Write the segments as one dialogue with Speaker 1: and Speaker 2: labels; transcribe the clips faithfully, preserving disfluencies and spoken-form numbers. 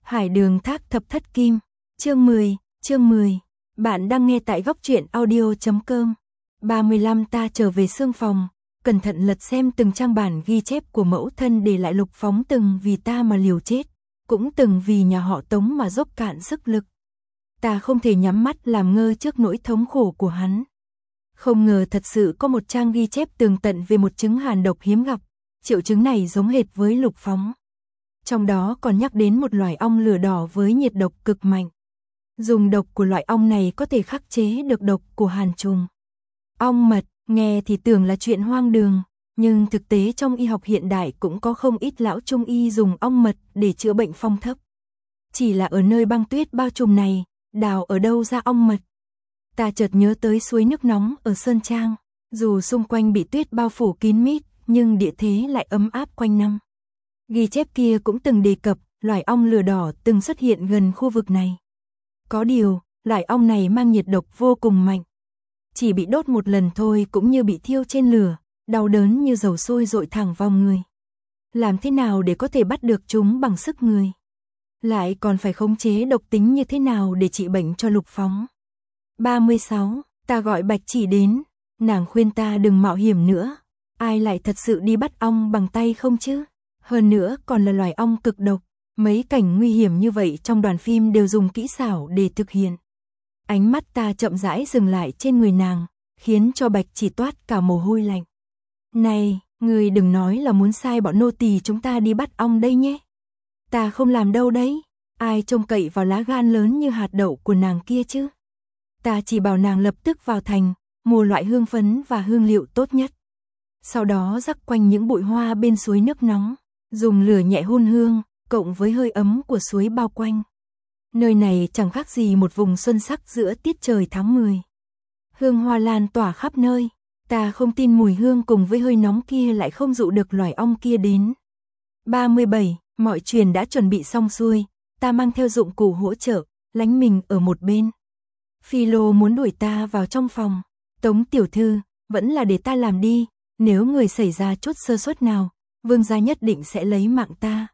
Speaker 1: Hải Đường Thác Thập Thất Kim, chương mười, chương mười. Bạn đang nghe tại góc truyện audio chấm com. ba mươi lăm Ta trở về xương phòng, cẩn thận lật xem từng trang bản ghi chép của mẫu thân để lại Lục Phóng từng vì ta mà liều chết, cũng từng vì nhà họ Tống mà dốc cạn sức lực. Ta không thể nhắm mắt làm ngơ trước nỗi thống khổ của hắn. Không ngờ thật sự có một trang ghi chép tường tận về một chứng hàn độc hiếm gặp, triệu chứng này giống hệt với Lục Phóng. Trong đó còn nhắc đến một loài ong lửa đỏ với nhiệt độc cực mạnh. Dùng độc của loại ong này có thể khắc chế được độc của hàn trùng. Ong mật, nghe thì tưởng là chuyện hoang đường, nhưng thực tế trong y học hiện đại cũng có không ít lão trung y dùng ong mật để chữa bệnh phong thấp. Chỉ là ở nơi băng tuyết bao trùm này, đào ở đâu ra ong mật? Ta chợt nhớ tới suối nước nóng ở Sơn Trang, dù xung quanh bị tuyết bao phủ kín mít, nhưng địa thế lại ấm áp quanh năm. Ghi chép kia cũng từng đề cập, loài ong lửa đỏ từng xuất hiện gần khu vực này. Có điều, loài ong này mang nhiệt độc vô cùng mạnh. Chỉ bị đốt một lần thôi cũng như bị thiêu trên lửa, đau đớn như dầu sôi dội thẳng vào người. Làm thế nào để có thể bắt được chúng bằng sức người? Lại còn phải khống chế độc tính như thế nào để trị bệnh cho Lục Phóng? ba mươi sáu. Ta gọi Bạch Chỉ đến, nàng khuyên ta đừng mạo hiểm nữa. Ai lại thật sự đi bắt ong bằng tay không chứ? Hơn nữa còn là loài ong cực độc, mấy cảnh nguy hiểm như vậy trong đoàn phim đều dùng kỹ xảo để thực hiện. Ánh mắt ta chậm rãi dừng lại trên người nàng, khiến cho Bạch Chỉ toát cả mồ hôi lạnh. Này, người đừng nói là muốn sai bọn nô tỳ chúng ta đi bắt ong đây nhé. Ta không làm đâu đấy, ai trông cậy vào lá gan lớn như hạt đậu của nàng kia chứ. Ta chỉ bảo nàng lập tức vào thành, mua loại hương phấn và hương liệu tốt nhất. Sau đó rắc quanh những bụi hoa bên suối nước nóng, dùng lửa nhẹ hun hương, cộng với hơi ấm của suối bao quanh. Nơi này chẳng khác gì một vùng xuân sắc giữa tiết trời tháng mười. Hương hoa lan tỏa khắp nơi, ta không tin mùi hương cùng với hơi nóng kia lại không dụ được loài ong kia đến. ba mươi bảy. Mọi chuyện đã chuẩn bị xong xuôi, ta mang theo dụng cụ hỗ trợ, lánh mình ở một bên. Phi Lô muốn đuổi ta vào trong phòng. Tống tiểu thư, vẫn là để ta làm đi, nếu người xảy ra chút sơ suất nào, vương gia nhất định sẽ lấy mạng ta.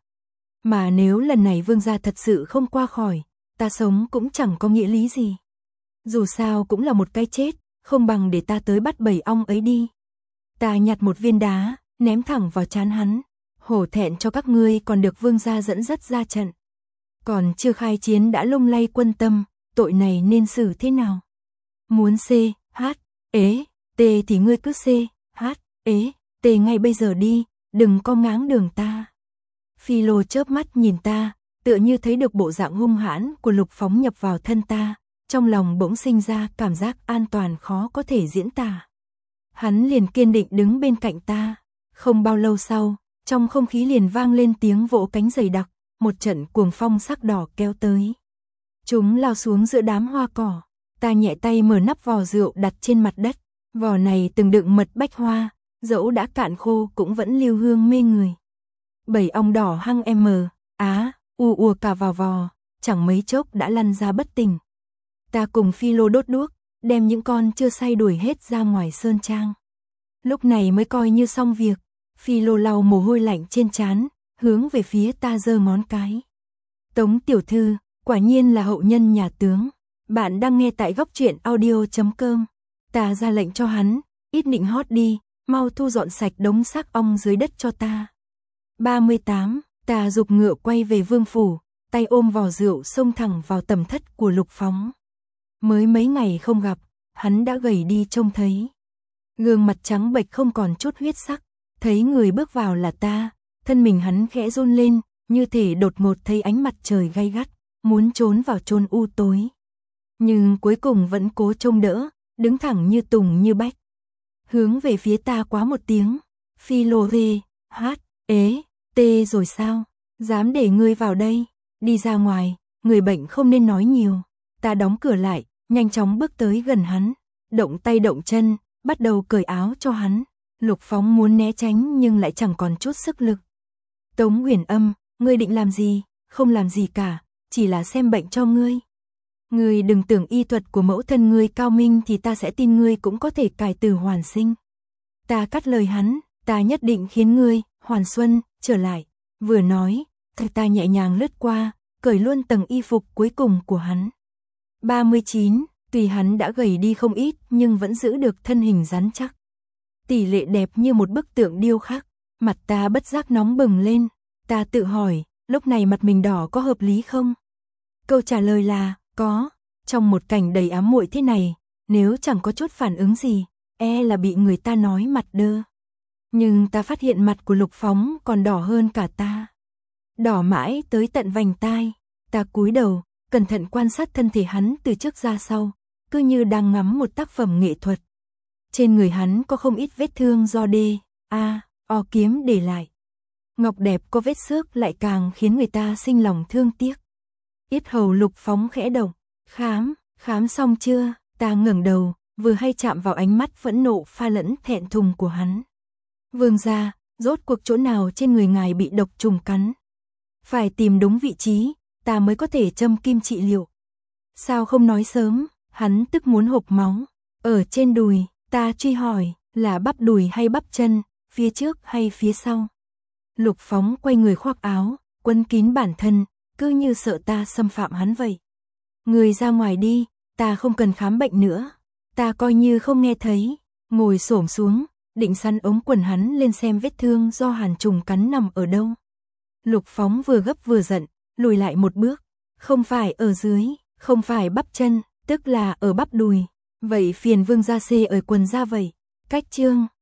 Speaker 1: Mà nếu lần này vương gia thật sự không qua khỏi, ta sống cũng chẳng có nghĩa lý gì. Dù sao cũng là một cái chết, không bằng để ta tới bắt bầy ong ấy đi. Ta nhặt một viên đá, ném thẳng vào trán hắn. Hổ thẹn cho các ngươi còn được vương gia dẫn dắt ra trận. Còn chưa khai chiến đã lung lay quân tâm, tội này nên xử thế nào? Muốn C, H, ế, T thì ngươi cứ C, H, ế, T ngay bây giờ đi, đừng có ngáng đường ta. Phi Lô chớp mắt nhìn ta, tựa như thấy được bộ dạng hung hãn của Lục Phóng nhập vào thân ta, trong lòng bỗng sinh ra cảm giác an toàn khó có thể diễn tả. Hắn liền kiên định đứng bên cạnh ta, không bao lâu sau, trong không khí liền vang lên tiếng vỗ cánh dày đặc, một trận cuồng phong sắc đỏ kéo tới. Chúng lao xuống giữa đám hoa cỏ, ta nhẹ tay mở nắp vò rượu đặt trên mặt đất, vò này từng đựng mật bách hoa, dẫu đã cạn khô cũng vẫn lưu hương mê người. Bầy ong đỏ hăng em mờ, á, u ùa cả vào vò, chẳng mấy chốc đã lăn ra bất tỉnh. Ta cùng Phi Lô đốt đuốc, đem những con chưa say đuổi hết ra ngoài sơn trang. Lúc này mới coi như xong việc. Phi Lô lau mồ hôi lạnh trên trán, hướng về phía ta giơ ngón cái. Tống tiểu thư, quả nhiên là hậu nhân nhà tướng. Bạn đang nghe tại góc truyện audio chấm com. Ta ra lệnh cho hắn, ít nịnh hót đi, mau thu dọn sạch đống xác ong dưới đất cho ta. ba mươi tám. Ta giục ngựa quay về vương phủ, tay ôm vò rượu xông thẳng vào tầm thất của Lục Phóng. Mới mấy ngày không gặp, hắn đã gầy đi trông thấy. Gương mặt trắng bệch không còn chút huyết sắc. Thấy người bước vào là ta, thân mình hắn khẽ run lên, như thể đột ngột thấy ánh mặt trời gay gắt, muốn trốn vào chôn u tối. Nhưng cuối cùng vẫn cố trông đỡ, đứng thẳng như tùng như bách. Hướng về phía ta quá một tiếng, Phi Lô rê, hát, ế, tê rồi sao, dám để ngươi vào đây, đi ra ngoài, người bệnh không nên nói nhiều. Ta đóng cửa lại, nhanh chóng bước tới gần hắn, động tay động chân, bắt đầu cởi áo cho hắn. Lục Phóng muốn né tránh nhưng lại chẳng còn chút sức lực. Tống Huyền Âm, ngươi định làm gì? Không làm gì cả, chỉ là xem bệnh cho ngươi. Ngươi đừng tưởng y thuật của mẫu thân ngươi cao minh thì ta sẽ tin ngươi cũng có thể cải tử hoàn sinh. Ta cắt lời hắn, ta nhất định khiến ngươi, hoàn xuân, trở lại. Vừa nói, ta nhẹ nhàng lướt qua, cởi luôn tầng y phục cuối cùng của hắn. ba mươi chín, tuy hắn đã gầy đi không ít nhưng vẫn giữ được thân hình rắn chắc. Tỷ lệ đẹp như một bức tượng điêu khắc, mặt ta bất giác nóng bừng lên, ta tự hỏi, lúc này mặt mình đỏ có hợp lý không? Câu trả lời là, có, trong một cảnh đầy ám muội thế này, nếu chẳng có chút phản ứng gì, e là bị người ta nói mặt đơ. Nhưng ta phát hiện mặt của Lục Phóng còn đỏ hơn cả ta. Đỏ mãi tới tận vành tai, ta cúi đầu, cẩn thận quan sát thân thể hắn từ trước ra sau, cứ như đang ngắm một tác phẩm nghệ thuật. Trên người hắn có không ít vết thương do đê, a, o kiếm để lại. Ngọc đẹp có vết xước lại càng khiến người ta sinh lòng thương tiếc. Yết hầu Lục Phóng khẽ động, khám, khám xong chưa? Ta ngẩng đầu, vừa hay chạm vào ánh mắt phẫn nộ pha lẫn thẹn thùng của hắn. Vương gia, rốt cuộc chỗ nào trên người ngài bị độc trùng cắn? Phải tìm đúng vị trí, ta mới có thể châm kim trị liệu. Sao không nói sớm? Hắn tức muốn hộc máu. Ở trên đùi, ta truy hỏi, là bắp đùi hay bắp chân, phía trước hay phía sau? Lục Phóng quay người khoác áo, quấn kín bản thân, cứ như sợ ta xâm phạm hắn vậy. Người ra ngoài đi, ta không cần khám bệnh nữa. Ta coi như không nghe thấy, ngồi xổm xuống, định săn ống quần hắn lên xem vết thương do hàn trùng cắn nằm ở đâu. Lục Phóng vừa gấp vừa giận, lùi lại một bước, không phải ở dưới, không phải bắp chân, tức là ở bắp đùi. Vậy phiền Vương gia xê ở quần ra vậy. Cách chương